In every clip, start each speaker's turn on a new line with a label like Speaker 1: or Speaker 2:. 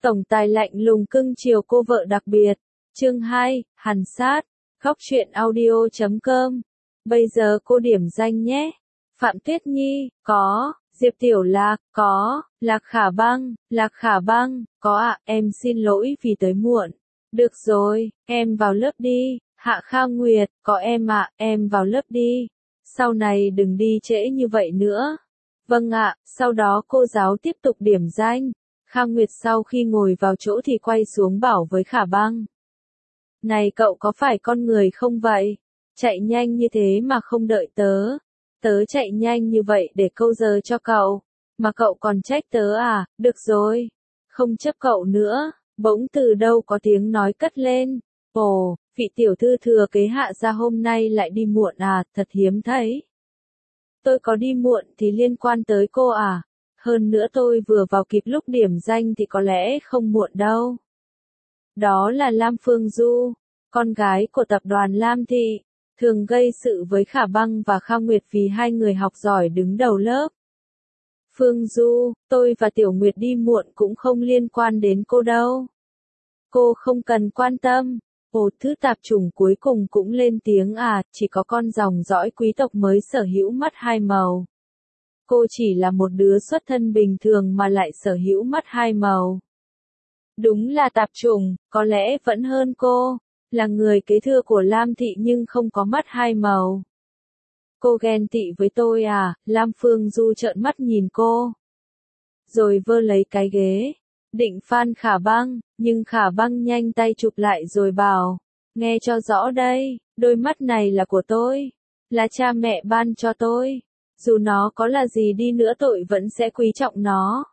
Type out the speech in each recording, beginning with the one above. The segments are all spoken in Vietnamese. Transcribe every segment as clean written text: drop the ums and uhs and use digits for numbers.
Speaker 1: Tổng tài lạnh lùng cưng chiều cô vợ đặc biệt. Chương 2, Hàn sát. Góc truyện audio.com. Bây giờ cô điểm danh nhé. Phạm Tuyết Nhi, có. Diệp Tiểu Lạc, có. Lạc Khả Băng, có ạ, em xin lỗi vì tới muộn. Được rồi, em vào lớp đi. Hạ Kha Nguyệt, có em ạ, em vào lớp đi. Sau này đừng đi trễ như vậy nữa. Vâng ạ, sau đó cô giáo tiếp tục điểm danh. Kha Nguyệt sau khi ngồi vào chỗ thì quay xuống bảo với Khả Băng. Này cậu có phải con người không vậy? Chạy nhanh như thế mà không đợi tớ. Tớ chạy nhanh như vậy để câu giờ cho cậu. Mà cậu còn trách tớ à? Được rồi. Không chấp cậu nữa. Bỗng từ đâu có tiếng nói cất lên. Ồ, vị tiểu thư thừa kế Hạ gia hôm nay lại đi muộn à? Thật hiếm thấy. Tôi có đi muộn thì liên quan tới cô à? Hơn nữa tôi vừa vào kịp lúc điểm danh thì có lẽ không muộn đâu. Đó là Lam Phương Du, con gái của tập đoàn Lam Thị, thường gây sự với Khả Băng và Kha Nguyệt vì hai người học giỏi đứng đầu lớp. Phương Du, tôi và Tiểu Nguyệt đi muộn cũng không liên quan đến cô đâu. Cô không cần quan tâm. Ồ, thứ tạp chủng cuối cùng cũng lên tiếng à, chỉ có con dòng dõi quý tộc mới sở hữu mắt hai màu. Cô chỉ là một đứa xuất thân bình thường mà lại sở hữu mắt hai màu. Đúng là tạp chủng, có lẽ vẫn hơn cô, là người kế thừa của Lam Thị nhưng không có mắt hai màu. Cô ghen tị với tôi à? Lam Phương Du trợn mắt nhìn cô. Rồi vơ lấy cái ghế, định phan Khả Băng, nhưng Khả Băng nhanh tay chụp lại rồi bảo, nghe cho rõ đây, đôi mắt này là của tôi, là cha mẹ ban cho tôi. Dù nó có là gì đi nữa tôi vẫn sẽ quý trọng nó.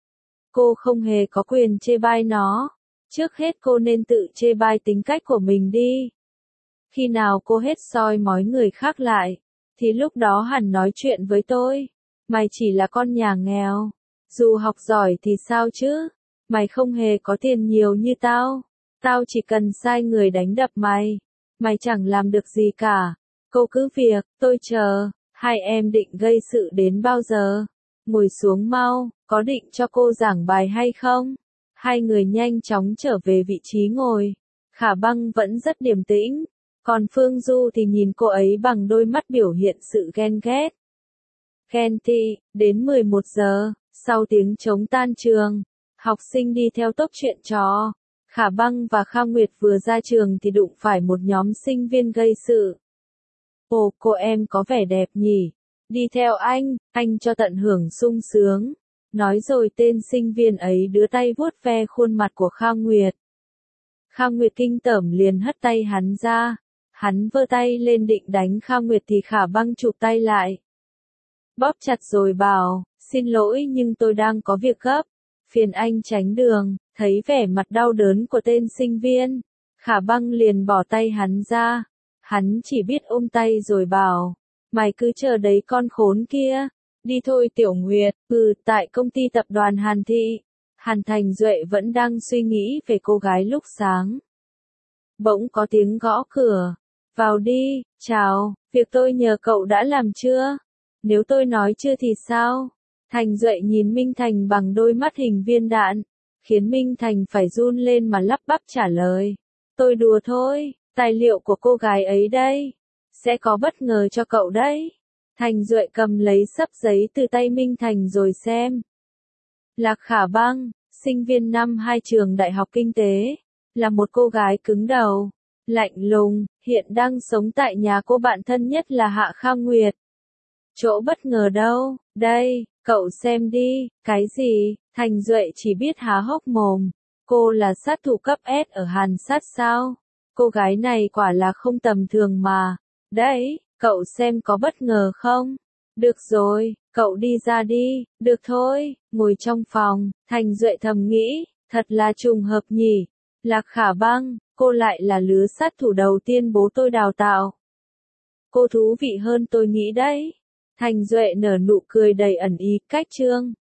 Speaker 1: Cô không hề có quyền chê bai nó. Trước hết cô nên tự chê bai tính cách của mình đi. Khi nào cô hết soi mói người khác lại, thì lúc đó hẳn nói chuyện với tôi. Mày chỉ là con nhà nghèo. Dù học giỏi thì sao chứ? Mày không hề có tiền nhiều như tao. Tao chỉ cần sai người đánh đập mày. Mày chẳng làm được gì cả. Cô cứ việc, tôi chờ. Hai em định gây sự đến bao giờ? Ngồi xuống mau, có định cho cô giảng bài hay không? Hai người nhanh chóng trở về vị trí ngồi. Khả Băng vẫn rất điềm tĩnh, còn Phương Du thì nhìn cô ấy bằng đôi mắt biểu hiện sự ghen ghét. Ghen tị, đến 11 giờ, sau tiếng trống tan trường, học sinh đi theo tốc chuyện trò. Khả Băng và Kha Nguyệt vừa ra trường thì đụng phải một nhóm sinh viên gây sự. Ồ, cô em có vẻ đẹp nhỉ? Đi theo anh cho tận hưởng sung sướng. Nói rồi tên sinh viên ấy đưa tay vuốt ve khuôn mặt của Kha Nguyệt. Kha Nguyệt kinh tởm liền hất tay hắn ra. Hắn vơ tay lên định đánh Kha Nguyệt thì Khả Băng chụp tay lại. Bóp chặt rồi bảo, xin lỗi nhưng tôi đang có việc gấp. Phiền anh tránh đường. Thấy vẻ mặt đau đớn của tên sinh viên, Khả Băng liền bỏ tay hắn ra. Hắn chỉ biết ôm tay rồi bảo, mày cứ chờ đấy con khốn kia. Đi thôi Tiểu Nguyệt. Tại công ty tập đoàn Hàn Thị, Hàn Thành Duệ vẫn đang suy nghĩ về cô gái lúc sáng. Bỗng có tiếng gõ cửa. Vào đi, chào, việc tôi nhờ cậu đã làm chưa? Nếu tôi nói chưa thì sao? Thành Duệ nhìn Minh Thành bằng đôi mắt hình viên đạn, khiến Minh Thành phải run lên mà lắp bắp trả lời. Tôi đùa thôi, tài liệu của cô gái ấy đây. Sẽ có bất ngờ cho cậu đấy. Thành Duệ cầm lấy xấp giấy từ tay Minh Thành rồi xem. Lạc Khả Băng, sinh viên năm 2 trường Đại học Kinh tế, là một cô gái cứng đầu, lạnh lùng, hiện đang sống tại nhà cô bạn thân nhất là Hạ Kha Nguyệt. Chỗ bất ngờ đâu? Đây, cậu xem đi. Cái gì? Thành Duệ chỉ biết há hốc mồm. Cô là sát thủ cấp S ở Hàn Sát sao? Cô gái này quả là không tầm thường mà. Đấy, cậu xem có bất ngờ không? Được rồi, cậu đi ra đi. Được thôi. Ngồi trong phòng, Thành Duệ thầm nghĩ, thật là trùng hợp nhỉ. Lạc Khả Băng, cô lại là lứa sát thủ đầu tiên bố tôi đào tạo. Cô thú vị hơn tôi nghĩ đấy. Thành Duệ nở nụ cười đầy ẩn ý, cách chương.